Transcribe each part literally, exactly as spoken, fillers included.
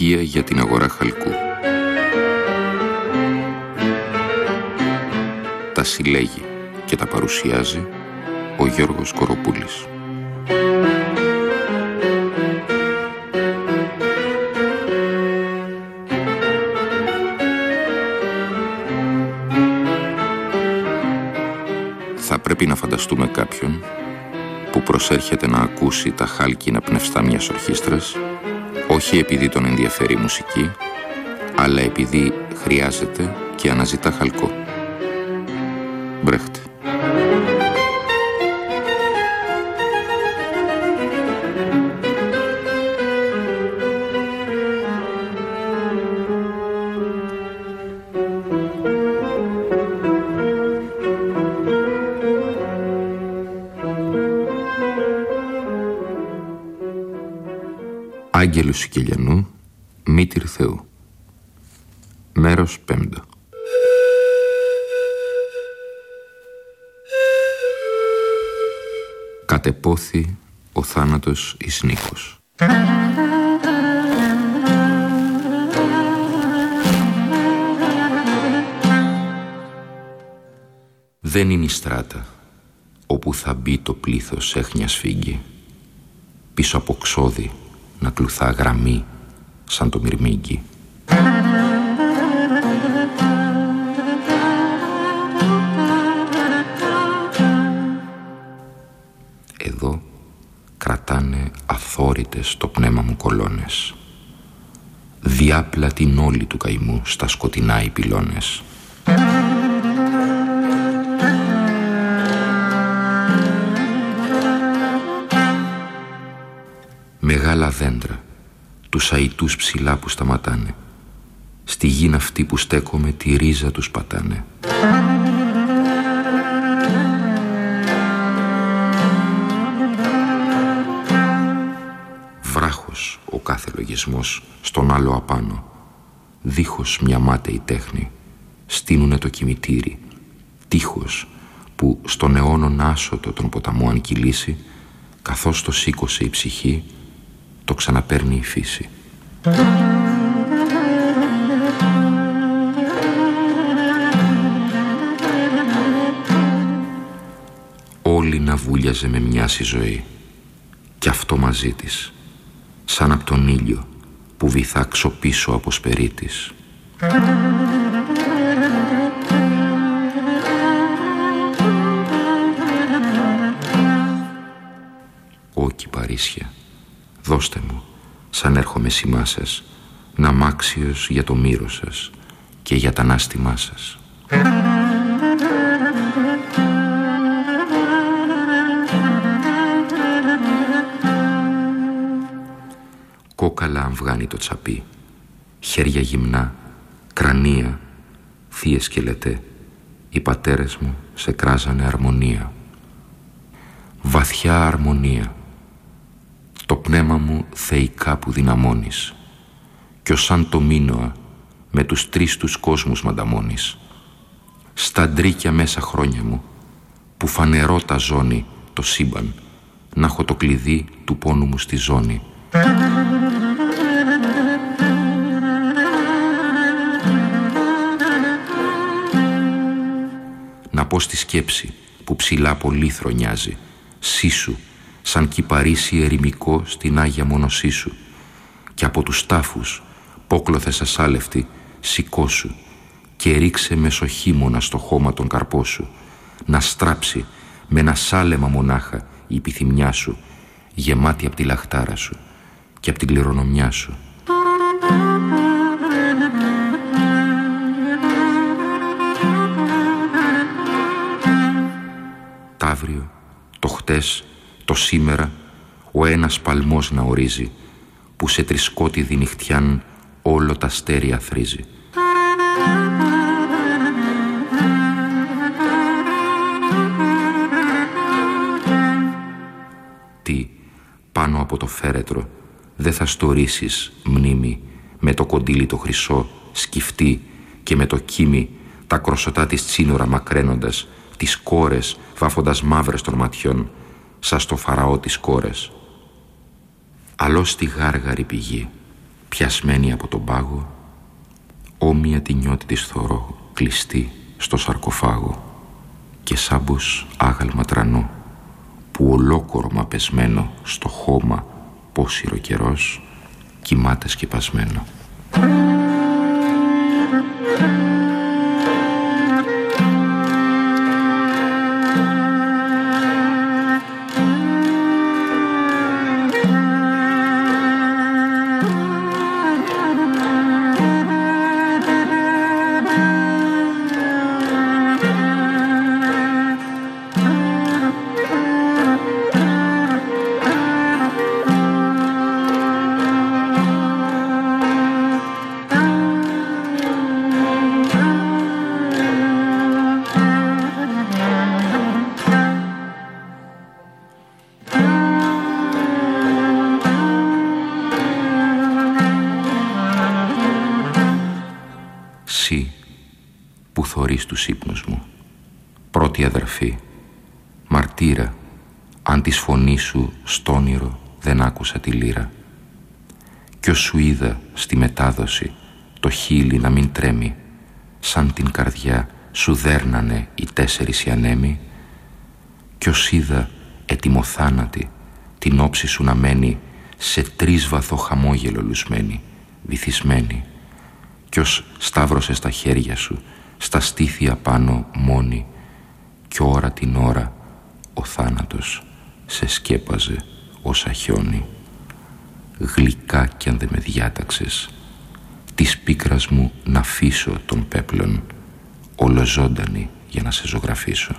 στοιχεία για την αγορά χαλκού. Τα συλλέγει και τα παρουσιάζει ο Γιώργος Κοροπούλης. Θα πρέπει να φανταστούμε κάποιον που προσέρχεται να ακούσει τα χάλκινα πνευστά μιας ορχήστρας, όχι επειδή τον ενδιαφέρει η μουσική, αλλά επειδή χρειάζεται και αναζητά χαλκό. Μπρέχτε. Άγγελου Σικελιανού, Μήτηρ Θεού. Μέρος πέμπτο. Κατεπόθη ο θάνατος εις νύχος. Δεν είναι η στράτα όπου θα μπει το πλήθος έχνια σφίγγι, πίσω από ξόδι να κλουθά γραμμή σαν το μυρμήγκι. Εδώ κρατάνε αθόρυτες το πνεύμα μου κολόνες, διάπλα την όλη του καημού στα σκοτεινά οι πυλώνες. Μεγάλα δέντρα, τους αητούς ψηλά που σταματάνε, στη γη αυτή που στέκομαι τη ρίζα τους πατάνε. Βράχος ο κάθε λογισμός στον άλλο απάνω, δίχως μια μάταιη τέχνη, στείνουνε το κημητήρι, τείχος που στον αιώνον άσωτο τον ποταμό αν κυλήσει, καθώς το σήκωσε η ψυχή, το ξαναπαίρνει η φύση. Όλη να βούλιαζε με μοιάση ζωή, κι αυτό μαζί της, σαν απ' τον ήλιο που βυθά ξοπίσω από σπερίτης. Ω κυπαρίσια, δώστε μου, σαν έρχομαι σημά σας, να μ' άξιος για το μύρο σας και για τα ανάστημά σας. Κόκαλα αμβγάνει το τσαπί, χέρια γυμνά, κρανία, θείες σκελετέ, οι πατέρες μου σε κράζανε αρμονία. Βαθιά αρμονία, το πνεύμα μου θεϊκά που δυναμώνεις, κι ως σαν το Μίνωα με τους τρεις τους κόσμους μανταμώνεις. Στα ντρίκια μέσα χρόνια μου, που φανερό τα ζώνη το σύμπαν, να έχω το κλειδί του πόνου μου στη ζώνη. Να πω στη σκέψη που ψηλά πολύ θρονιάζει, σύσου, σαν κυπαρίσι ερημικό στην Άγια Μονοσή σου, και από τους τάφους, πόκλωθες ασάλευτη, σηκώσου και ρίξε μεσοχήμωνα στο χώμα τον καρπό σου, να στράψει με ένα σάλεμα μονάχα η επιθυμιά σου, γεμάτη απ' τη λαχτάρα σου και απ' την κληρονομιά σου. Τ' αύριο, το χτες, το σήμερα, ο ένας παλμός να ορίζει, που σε τρισκότιδη νυχτιάν όλο τα αστέρια θρίζει. Τι, πάνω από το φέρετρο, δεν θα στορίσεις μνήμη με το κοντήλι το χρυσό, σκυφτή, και με το κίμι τα κροσωτά της τσίνορα μακραίνοντας, τις κόρες βάφοντας μαύρες των ματιών, σαν στο φαραώ τις κόρες. Αλλώς στη γάργαρη πηγή, πιασμένη από τον πάγο, όμοια τη νιώτη της θωρώ κλειστή στο σαρκοφάγο, και σάμπος άγαλμα τρανό, που ολόκορμα πεσμένο στο χώμα πόσιρο καιρός κοιμάται σκεπασμένο. Που θωρείς τους ύπνους μου, πρώτη αδερφή, μαρτύρα, αν της φωνής σου στ' όνειρο δεν άκουσα τη λύρα. Κι ως σου είδα στη μετάδοση το χείλι να μην τρέμει, σαν την καρδιά σου δέρνανε οι τέσσερις οι ανέμοι, κι ως είδα ετοιμοθάνατη την όψη σου να μένει σε τρίσβαθο χαμόγελο λουσμένη, βυθισμένη, κι ως σταύρωσες τα χέρια σου στα στήθια πάνω μόνη, κι ώρα την ώρα ο θάνατος σε σκέπαζε όσα χιόνι. Γλυκά κι αν δε με διάταξες, της πίκρας μου να αφήσω τον πέπλον, ολοζώντανη για να σε ζωγραφίσω.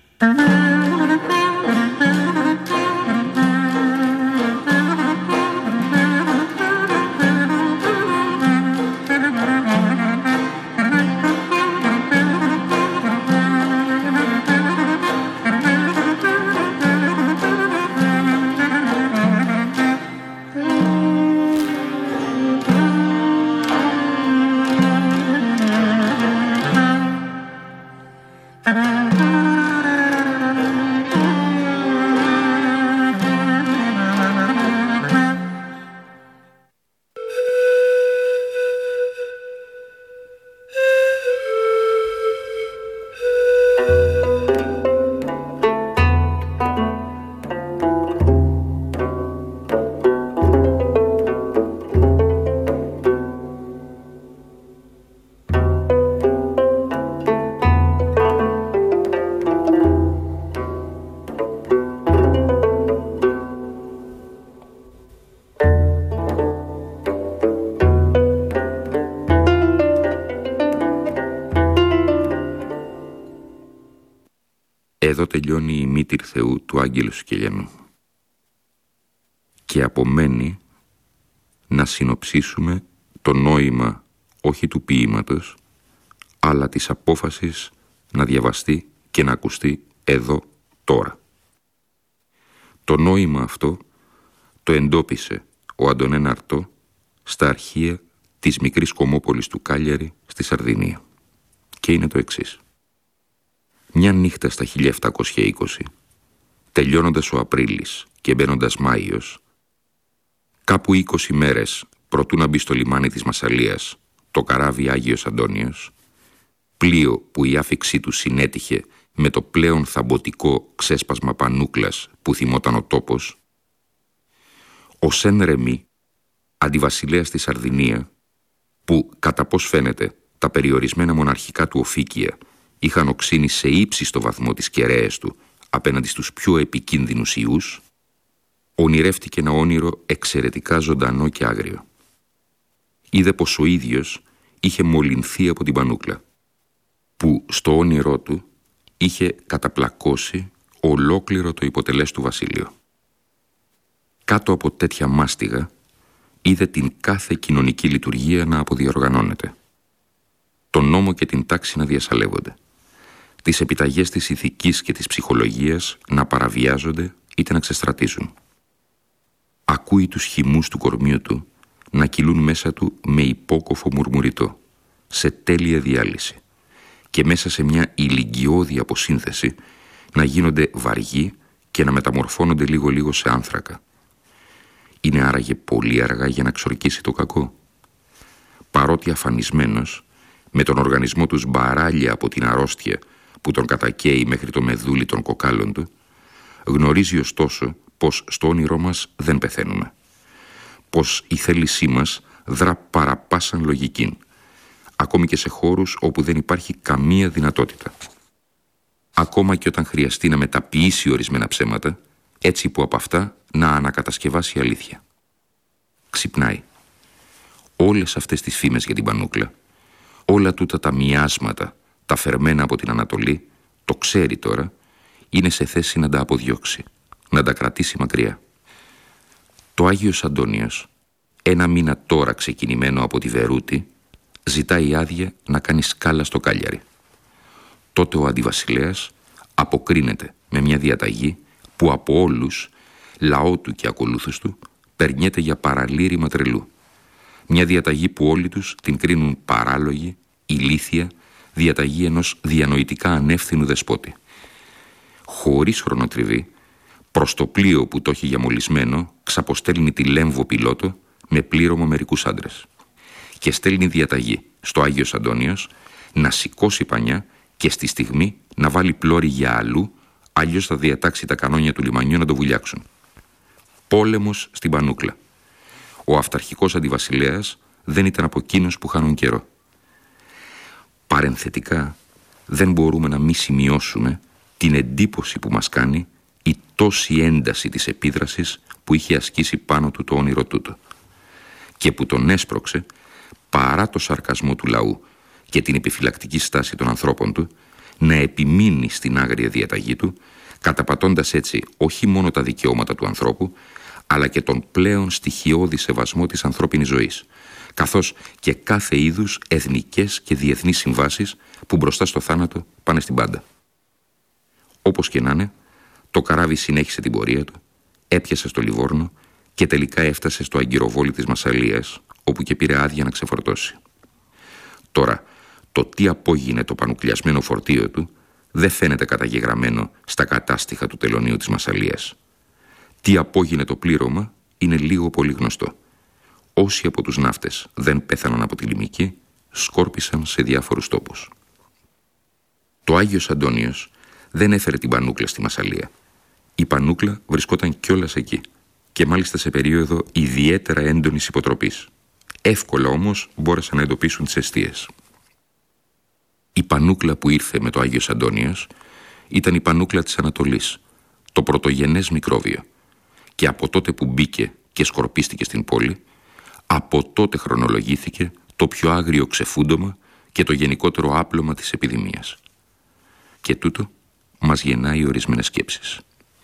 Εδώ τελειώνει η μήτηρ Θεού του Άγγελου Σικελιανού και απομένει να συνοψίσουμε το νόημα όχι του ποίηματος, αλλά της απόφασης να διαβαστεί και να ακουστεί εδώ τώρα. Το νόημα αυτό το εντόπισε ο Αντωνέν Αρτό στα αρχεία της μικρής κομμόπολης του Κάλιαρη στη Σαρδινία και είναι το εξής. Μια νύχτα στα χίλια επτακόσια είκοσι, τελειώνοντας ο Απρίλης και μπαίνοντας Μάιος, κάπου είκοσι μέρες προτού να μπει στο λιμάνι της Μασσαλίας το καράβι Άγιος Αντώνιος, πλοίο που η άφιξή του συνέτυχε με το πλέον θαμποτικό ξέσπασμα πανούκλας που θυμόταν ο τόπος, ο Σεν Ρεμί, αντιβασιλέας στη Σαρδινία, που κατά πώς φαίνεται τα περιορισμένα μοναρχικά του οφίκια είχαν οξύνει σε ύψιστο βαθμό τις κεραίες του απέναντι στους πιο επικίνδυνους ιούς, ονειρεύτηκε ένα όνειρο εξαιρετικά ζωντανό και άγριο. Είδε πως ο ίδιος είχε μολυνθεί από την πανούκλα, που στο όνειρό του είχε καταπλακώσει ολόκληρο το υποτελές του βασίλειο. Κάτω από τέτοια μάστιγα είδε την κάθε κοινωνική λειτουργία να αποδιοργανώνεται, τον νόμο και την τάξη να διασαλεύονται, τις επιταγές της ηθικής και της ψυχολογίας να παραβιάζονται είτε να ξεστρατήσουν. Ακούει τους χυμούς του κορμιού του να κυλούν μέσα του με υπόκοφο μουρμουριτό, σε τέλεια διάλυση, και μέσα σε μια ηλικιώδη αποσύνθεση να γίνονται βαργοί και να μεταμορφώνονται λίγο-λίγο σε άνθρακα. Είναι άραγε πολύ αργά για να ξορκίσει το κακό? παρότι αφανισμένος, με τον οργανισμό του μπαράλια από την αρρώστια που τον κατακαίει μέχρι το μεδούλι των κοκάλων του, γνωρίζει ωστόσο πως στο όνειρό μας δεν πεθαίνουμε, πως η θέλησή μας δρά παραπάσαν λογικήν, ακόμη και σε χώρους όπου δεν υπάρχει καμία δυνατότητα. Ακόμα και όταν χρειαστεί να μεταποιήσει ορισμένα ψέματα, έτσι που από αυτά να ανακατασκευάσει αλήθεια. Ξυπνάει. Όλες αυτές τις φήμες για την Πανούκλα, όλα τούτα τα μοιάσματα, τα φερμένα από την Ανατολή, το ξέρει τώρα, είναι σε θέση να τα αποδιώξει, να τα κρατήσει μακριά. Το Άγιος Αντώνιος, ένα μήνα τώρα ξεκινημένο από τη Βερούτη, ζητάει άδεια να κάνει σκάλα στο Κάλιαρι. Τότε ο αντιβασιλέας αποκρίνεται με μια διαταγή που από όλους, λαό του και ακολούθους του, περνιέται για παραλήρημα τρελού. Μια διαταγή που όλοι τους την κρίνουν παράλογη, ηλίθια, διαταγή ενός διανοητικά ανεύθυνου δεσπότη. Χωρίς χρονοτριβή, προς το πλοίο που το έχει για μολυσμένο, ξαποστέλνει τη Λέμβο πιλότο με πλήρωμα μερικούς άντρες. Και στέλνει διαταγή στο Άγιος Αντώνιος να σηκώσει πανιά και στη στιγμή να βάλει πλώρη για αλλού, αλλιώς θα διατάξει τα κανόνια του λιμανιού να το βουλιάξουν. Πόλεμος στην Πανούκλα. Ο αυταρχικός αντιβασιλέας δεν ήταν από εκείνους που χάνουν καιρό. Παρενθετικά, δεν μπορούμε να μη σημειώσουμε την εντύπωση που μας κάνει η τόση ένταση της επίδρασης που είχε ασκήσει πάνω του το όνειρο τούτο και που τον έσπρωξε, παρά το σαρκασμό του λαού και την επιφυλακτική στάση των ανθρώπων του, να επιμείνει στην άγρια διαταγή του, καταπατώντας έτσι όχι μόνο τα δικαιώματα του ανθρώπου, αλλά και τον πλέον στοιχειώδη σεβασμό της ανθρώπινης ζωής, καθώς και κάθε είδους εθνικές και διεθνείς συμβάσεις που μπροστά στο θάνατο πάνε στην πάντα. Όπως και να είναι, το καράβι συνέχισε την πορεία του, έπιασε στο Λιβόρνο και τελικά έφτασε στο αγκυροβόλι της Μασσαλίας, όπου και πήρε άδεια να ξεφορτώσει. Τώρα, το τι απόγινε το πανουκλιασμένο φορτίο του δεν φαίνεται καταγεγραμμένο στα κατάστοιχα του τελωνίου της Μασσαλίας. Τι απόγινε το πλήρωμα είναι λίγο πολύ γνωστό. Όσοι από τους ναύτες δεν πέθαναν από τη Λιμική, σκόρπισαν σε διάφορους τόπους. Το Άγιος Αντώνιος δεν έφερε την Πανούκλα στη Μασσαλία. Η Πανούκλα βρισκόταν κιόλας εκεί και μάλιστα σε περίοδο ιδιαίτερα έντονης υποτροπής. Εύκολα όμως μπόρεσαν να εντοπίσουν τις εστίες. Η Πανούκλα που ήρθε με το Άγιος Αντώνιος ήταν η Πανούκλα της Ανατολής, το πρωτογενές μικρόβιο. Και από τότε που μπήκε και σκορπίστηκε στην πόλη, από τότε χρονολογήθηκε το πιο άγριο ξεφούντομα και το γενικότερο άπλωμα της επιδημίας. Και τούτο μας γεννάει ορισμένες σκέψεις.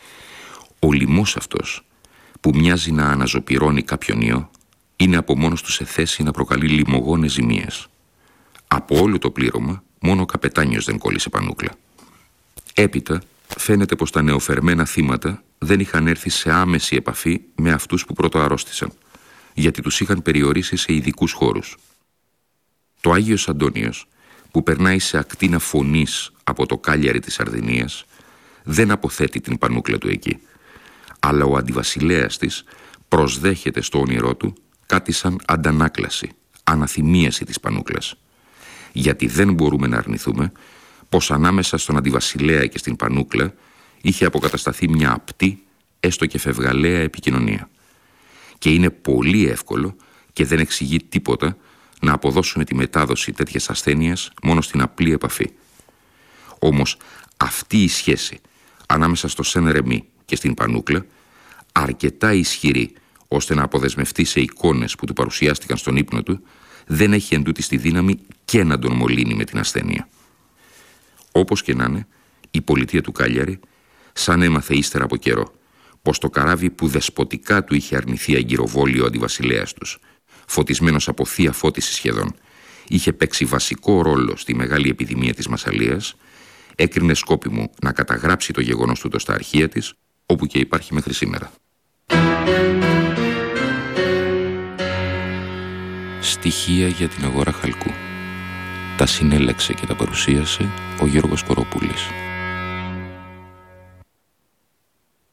Ο λοιμός αυτός, που μοιάζει να αναζωπυρώνει κάποιον ιό, είναι από μόνος του σε θέση να προκαλεί λιμογόνες ζημίες. Από όλο το πλήρωμα, μόνο ο καπετάνιος δεν κόλλησε Πανούκλα. Έπειτα, φαίνεται πως τα νεοφερμένα θύματα δεν είχαν έρθει σε άμεση επαφή με αυτούς που πρώτα αρρώστησαν, γιατί τους είχαν περιορίσει σε ειδικούς χώρους. Το Άγιος Αντώνιος, που περνάει σε ακτίνα φωνής από το Κάλιαρι της Σαρδινίας, δεν αποθέτει την Πανούκλα του εκεί, αλλά ο αντιβασιλέας της προσδέχεται στο όνειρό του κάτι σαν αντανάκλαση, αναθυμίαση της Πανούκλας, γιατί δεν μπορούμε να αρνηθούμε πως ανάμεσα στον αντιβασιλέα και στην Πανούκλα είχε αποκατασταθεί μια απτή, έστω και φευγαλαία επικοινωνία. Και είναι πολύ εύκολο και δεν εξηγεί τίποτα να αποδώσουμε τη μετάδοση τέτοιας ασθένειας μόνο στην απλή επαφή. Όμως αυτή η σχέση ανάμεσα στο Σεν-Ρεμί και στην Πανούκλα, αρκετά ισχυρή ώστε να αποδεσμευτεί σε εικόνες που του παρουσιάστηκαν στον ύπνο του, δεν έχει εντούτοις τη δύναμη και να τον μολύνει με την ασθένεια. Όπως και να είναι, η πολιτεία του Κάλιαρι, σαν έμαθε ύστερα από καιρό πως το καράβι που δεσποτικά του είχε αρνηθεί αγκυροβόλιο ο αντιβασιλέας τους, φωτισμένος από θεία φώτιση σχεδόν, είχε παίξει βασικό ρόλο στη μεγάλη επιδημία της Μασσαλίας, έκρινε σκόπιμο να καταγράψει το γεγονός τούτο στα αρχεία της, όπου και υπάρχει μέχρι σήμερα. Στοιχεία για την αγορά χαλκού. Τα συνέλεξε και τα παρουσίασε ο Γιώργος Κοροπούλης.